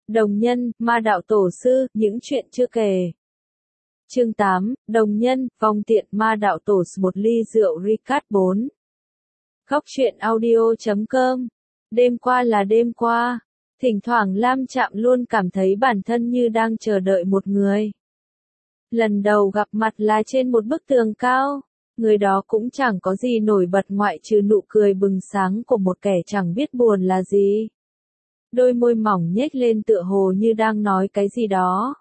Đồng nhân, ma đạo tổ sư, những chuyện chưa kể. Chương 8, đồng nhân, vong tiện ma đạo tổ sư, một ly rượu Ricard 4. Góc truyện audio.com. Đêm qua là đêm qua. Thỉnh thoảng Lam Trạm luôn cảm thấy bản thân như đang chờ đợi một người. Lần đầu gặp mặt là trên một bức tường cao. Người đó cũng chẳng có gì nổi bật ngoại trừ nụ cười bừng sáng của một kẻ chẳng biết buồn là gì. Đôi môi mỏng nhếch lên tựa hồ như đang nói cái gì đó.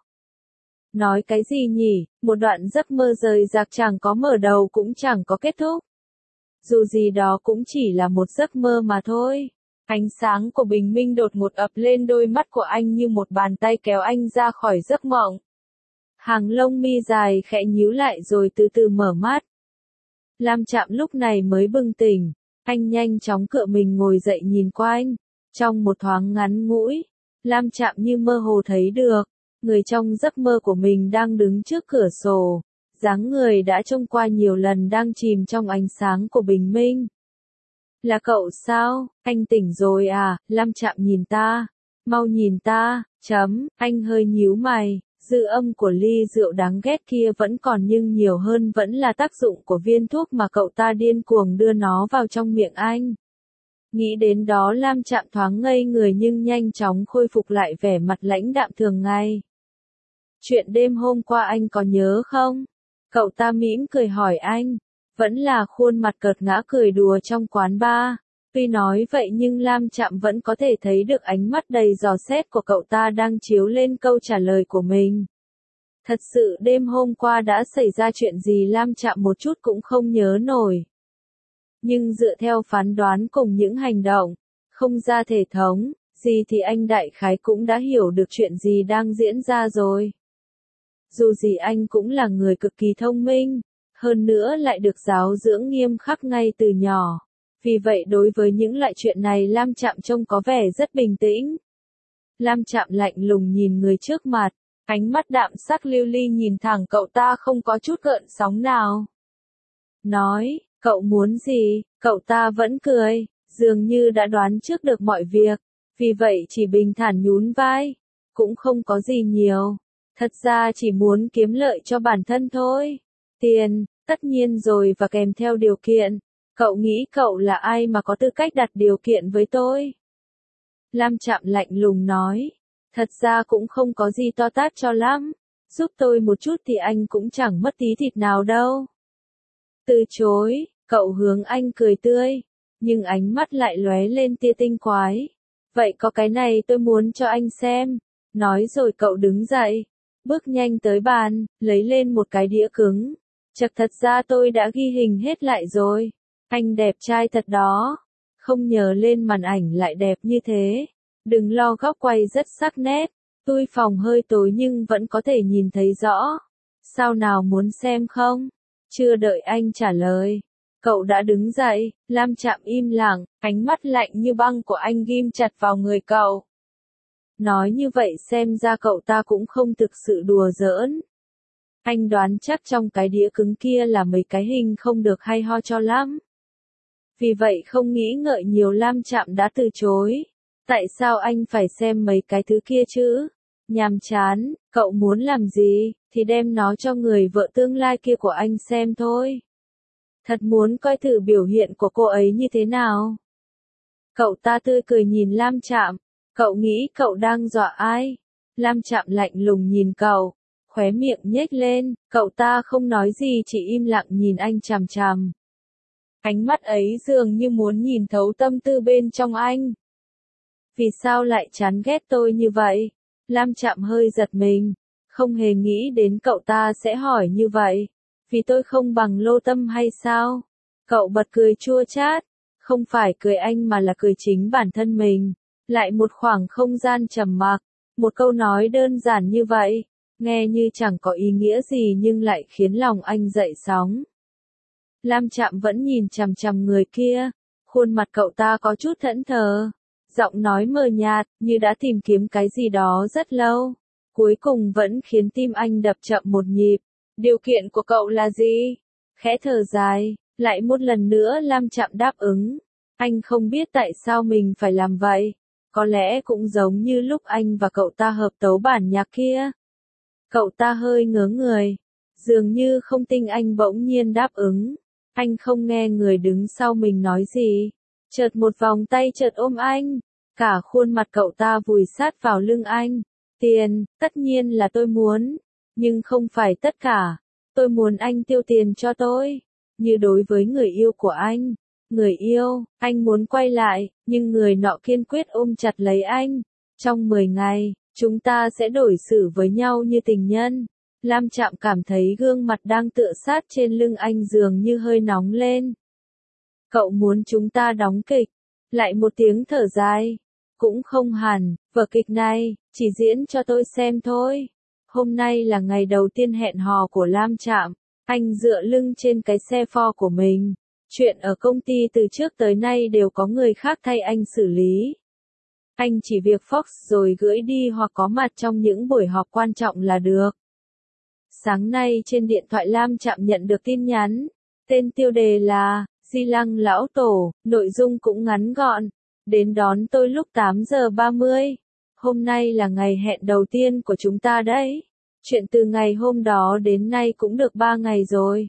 Nói cái gì nhỉ, một đoạn giấc mơ rời rạc chẳng có mở đầu cũng chẳng có kết thúc. Dù gì đó cũng chỉ là một giấc mơ mà thôi. Ánh sáng của bình minh đột ngột ập lên đôi mắt của anh như một bàn tay kéo anh ra khỏi giấc mộng. Hàng lông mi dài khẽ nhíu lại rồi từ từ mở mắt. Lam Trạm lúc này mới bừng tỉnh, anh nhanh chóng cựa mình ngồi dậy nhìn qua anh. Trong một thoáng ngắn ngủi, Lam Trạm như mơ hồ thấy được, người trong giấc mơ của mình đang đứng trước cửa sổ, dáng người đã trông qua nhiều lần đang chìm trong ánh sáng của bình minh. Là cậu sao, anh tỉnh rồi à, Lam Trạm nhìn ta, mau nhìn ta, anh hơi nhíu mày. Dư âm của ly rượu đáng ghét kia vẫn còn nhưng nhiều hơn vẫn là tác dụng của viên thuốc mà cậu ta điên cuồng đưa nó vào trong miệng anh. Nghĩ đến đó Lam Trạm thoáng ngây người nhưng nhanh chóng khôi phục lại vẻ mặt lãnh đạm thường ngày. Chuyện đêm hôm qua anh có nhớ không? Cậu ta mỉm cười hỏi anh. Vẫn là khuôn mặt cợt ngã cười đùa trong quán bar. Tuy nói vậy nhưng Lam Trạm vẫn có thể thấy được ánh mắt đầy dò xét của cậu ta đang chiếu lên câu trả lời của mình. Thật sự đêm hôm qua đã xảy ra chuyện gì Lam Trạm một chút cũng không nhớ nổi. Nhưng dựa theo phán đoán cùng những hành động, không ra thể thống, gì thì anh đại khái cũng đã hiểu được chuyện gì đang diễn ra rồi. Dù gì anh cũng là người cực kỳ thông minh, hơn nữa lại được giáo dưỡng nghiêm khắc ngay từ nhỏ. Vì vậy đối với những loại chuyện này Lam Trạm trông có vẻ rất bình tĩnh. Lam Trạm lạnh lùng nhìn người trước mặt, ánh mắt đạm sắc lưu ly nhìn thẳng cậu ta không có chút gợn sóng nào. Nói, cậu muốn gì, cậu ta vẫn cười, dường như đã đoán trước được mọi việc, vì vậy chỉ bình thản nhún vai, cũng không có gì nhiều, thật ra chỉ muốn kiếm lợi cho bản thân thôi. Tiền, tất nhiên rồi và kèm theo điều kiện. Cậu nghĩ cậu là ai mà có tư cách đặt điều kiện với tôi? Lam Trạm lạnh lùng nói. Thật ra cũng không có gì to tát cho lắm. Giúp tôi một chút thì anh cũng chẳng mất tí thịt nào đâu. Từ chối, cậu hướng anh cười tươi. Nhưng ánh mắt lại lóe lên tia tinh quái. Vậy có cái này tôi muốn cho anh xem. Nói rồi cậu đứng dậy. Bước nhanh tới bàn, lấy lên một cái đĩa cứng. Thật ra tôi đã ghi hình hết lại rồi. Anh đẹp trai thật đó. Không nhờ lên màn ảnh lại đẹp như thế. Đừng lo góc quay rất sắc nét. Tui phòng hơi tối nhưng vẫn có thể nhìn thấy rõ. Sao nào muốn xem không? Chưa đợi anh trả lời. Cậu đã đứng dậy, Lam Trạm im lặng, ánh mắt lạnh như băng của anh ghim chặt vào người cậu. Nói như vậy xem ra cậu ta cũng không thực sự đùa giỡn. Anh đoán chắc trong cái đĩa cứng kia là mấy cái hình không được hay ho cho lắm. Vì vậy không nghĩ ngợi nhiều Lam Trạm đã từ chối. Tại sao anh phải xem mấy cái thứ kia chứ? Nhàm chán, cậu muốn làm gì, thì đem nó cho người vợ tương lai kia của anh xem thôi. Thật muốn coi thử biểu hiện của cô ấy như thế nào. Cậu ta tươi cười nhìn Lam Trạm. Cậu nghĩ cậu đang dọa ai? Lam Trạm lạnh lùng nhìn cậu. Khóe miệng nhếch lên, cậu ta không nói gì chỉ im lặng nhìn anh chằm chằm. Ánh mắt ấy dường như muốn nhìn thấu tâm tư bên trong anh. Vì sao lại chán ghét tôi như vậy? Lam Trạm hơi giật mình, không hề nghĩ đến cậu ta sẽ hỏi như vậy. Vì tôi không bằng Lô Tâm hay sao? Cậu bật cười chua chát, không phải cười anh mà là cười chính bản thân mình. Lại một khoảng không gian trầm mặc, một câu nói đơn giản như vậy, nghe như chẳng có ý nghĩa gì nhưng lại khiến lòng anh dậy sóng. Lam Trạm vẫn nhìn chằm chằm người kia, khuôn mặt cậu ta có chút thẫn thờ, giọng nói mờ nhạt, như đã tìm kiếm cái gì đó rất lâu, cuối cùng vẫn khiến tim anh đập chậm một nhịp. Điều kiện của cậu là gì? Khẽ thở dài, lại một lần nữa Lam Trạm đáp ứng. Anh không biết tại sao mình phải làm vậy. có lẽ cũng giống như lúc anh và cậu ta hợp tấu bản nhạc kia. Cậu ta hơi ngớ người, dường như không tin anh bỗng nhiên đáp ứng. Anh không nghe người đứng sau mình nói gì. Chợt một vòng tay chợt ôm anh, cả khuôn mặt cậu ta vùi sát vào lưng anh. Tiền, tất nhiên là tôi muốn, nhưng không phải tất cả. Tôi muốn anh tiêu tiền cho tôi, như đối với người yêu của anh. Người yêu, anh muốn quay lại, nhưng người nọ kiên quyết ôm chặt lấy anh. Trong 10 ngày, chúng ta sẽ đổi xử với nhau như tình nhân. Lam Trạm cảm thấy gương mặt đang tựa sát trên lưng anh dường như hơi nóng lên. Cậu muốn chúng ta đóng kịch. Lại một tiếng thở dài. Cũng không hẳn, vở kịch này, chỉ diễn cho tôi xem thôi. Hôm nay là ngày đầu tiên hẹn hò của Lam Trạm. Anh dựa lưng trên cái xe Ford của mình. Chuyện ở công ty từ trước tới nay đều có người khác thay anh xử lý. Anh chỉ việc Fox rồi gửi đi hoặc có mặt trong những buổi họp quan trọng là được. Sáng nay trên điện thoại Lam Trạm nhận được tin nhắn. Tên tiêu đề là Di Lăng Lão Tổ, nội dung cũng ngắn gọn. Đến đón tôi lúc 8 giờ 30. Hôm nay là ngày hẹn đầu tiên của chúng ta đấy. Chuyện từ ngày hôm đó đến nay cũng được 3 ngày rồi.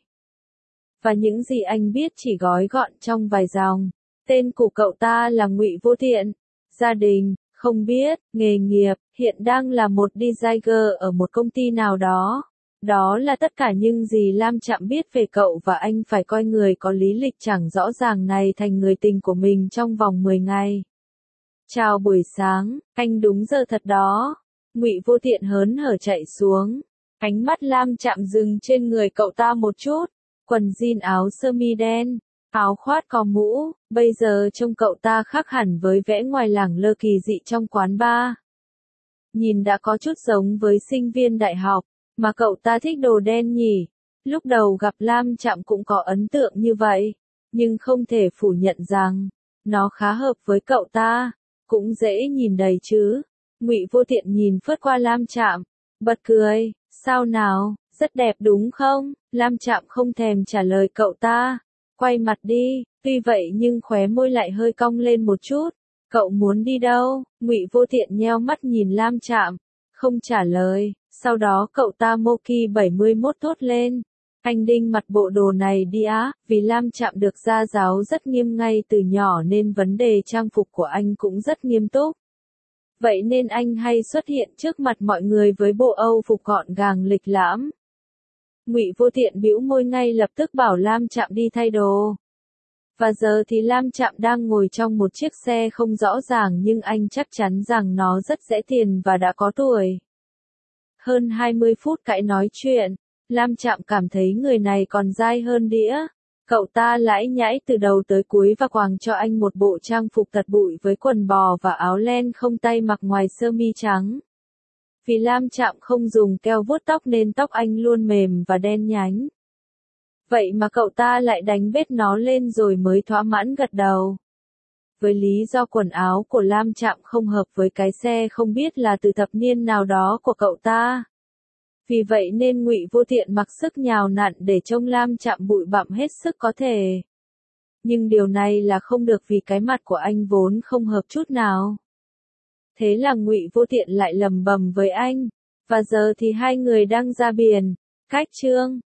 Và những gì anh biết chỉ gói gọn trong vài dòng. Tên của cậu ta là Ngụy Vô Thiện. Gia đình, không biết. Nghề nghiệp, hiện đang là một designer ở một công ty nào đó. Đó là tất cả những gì Lam Trạm biết về cậu và anh phải coi người có lý lịch chẳng rõ ràng này thành người tình của mình trong vòng 10 ngày. Chào buổi sáng, anh đúng giờ thật đó. Ngụy Vô Thiện hớn hở chạy xuống. Ánh mắt Lam Trạm dừng trên người cậu ta một chút. Quần jean áo sơ mi đen, áo khoác có mũ, bây giờ trông cậu ta khác hẳn với vẻ ngoài lẳng lơ kỳ dị trong quán bar. Nhìn đã có chút giống với sinh viên đại học, mà cậu ta thích đồ đen nhỉ. Lúc đầu gặp Lam Trạm cũng có ấn tượng như vậy, nhưng không thể phủ nhận rằng, nó khá hợp với cậu ta, cũng dễ nhìn đầy chứ. Ngụy Vô Thiện nhìn phớt qua Lam Trạm, bật cười, sao nào, rất đẹp đúng không? Lam Trạm không thèm trả lời cậu ta, quay mặt đi, tuy vậy nhưng khóe môi lại hơi cong lên một chút. Cậu muốn đi đâu? Ngụy Vô Thiện nheo mắt nhìn Lam Trạm, không trả lời, sau đó cậu ta Moki 71 thốt lên. Anh đinh mặt bộ đồ này đi á, vì Lam Trạm được gia giáo rất nghiêm ngay từ nhỏ nên vấn đề trang phục của anh cũng rất nghiêm túc. Vậy nên anh hay xuất hiện trước mặt mọi người với bộ Âu phục gọn gàng lịch lãm. Ngụy Vô Thiện bĩu môi ngay lập tức bảo Lam Trạm đi thay đồ. Và giờ thì Lam Trạm đang ngồi trong một chiếc xe không rõ ràng nhưng anh chắc chắn rằng nó rất rẻ tiền và đã có tuổi. Hơn 20 phút cãi nói chuyện, Lam Trạm cảm thấy người này còn dai hơn đĩa. Cậu ta lải nhải từ đầu tới cuối và quàng cho anh một bộ trang phục tật bụi với quần bò và áo len không tay mặc ngoài sơ mi trắng. Vì Lam Trạm không dùng keo vuốt tóc nên tóc anh luôn mềm và đen nhánh. Vậy mà cậu ta lại đánh bết nó lên rồi mới thỏa mãn gật đầu. Với lý do quần áo của Lam Trạm không hợp với cái xe không biết là từ thập niên nào đó của cậu ta. Vì vậy nên Ngụy Vô Thiện mặc sức nhào nặn để trông Lam Trạm bụi bặm hết sức có thể. Nhưng điều này là không được vì cái mặt của anh vốn không hợp chút nào. Thế là Ngụy Vô Thiện lại lầm bầm với anh. Và giờ thì hai người đang ra biển, cách chương.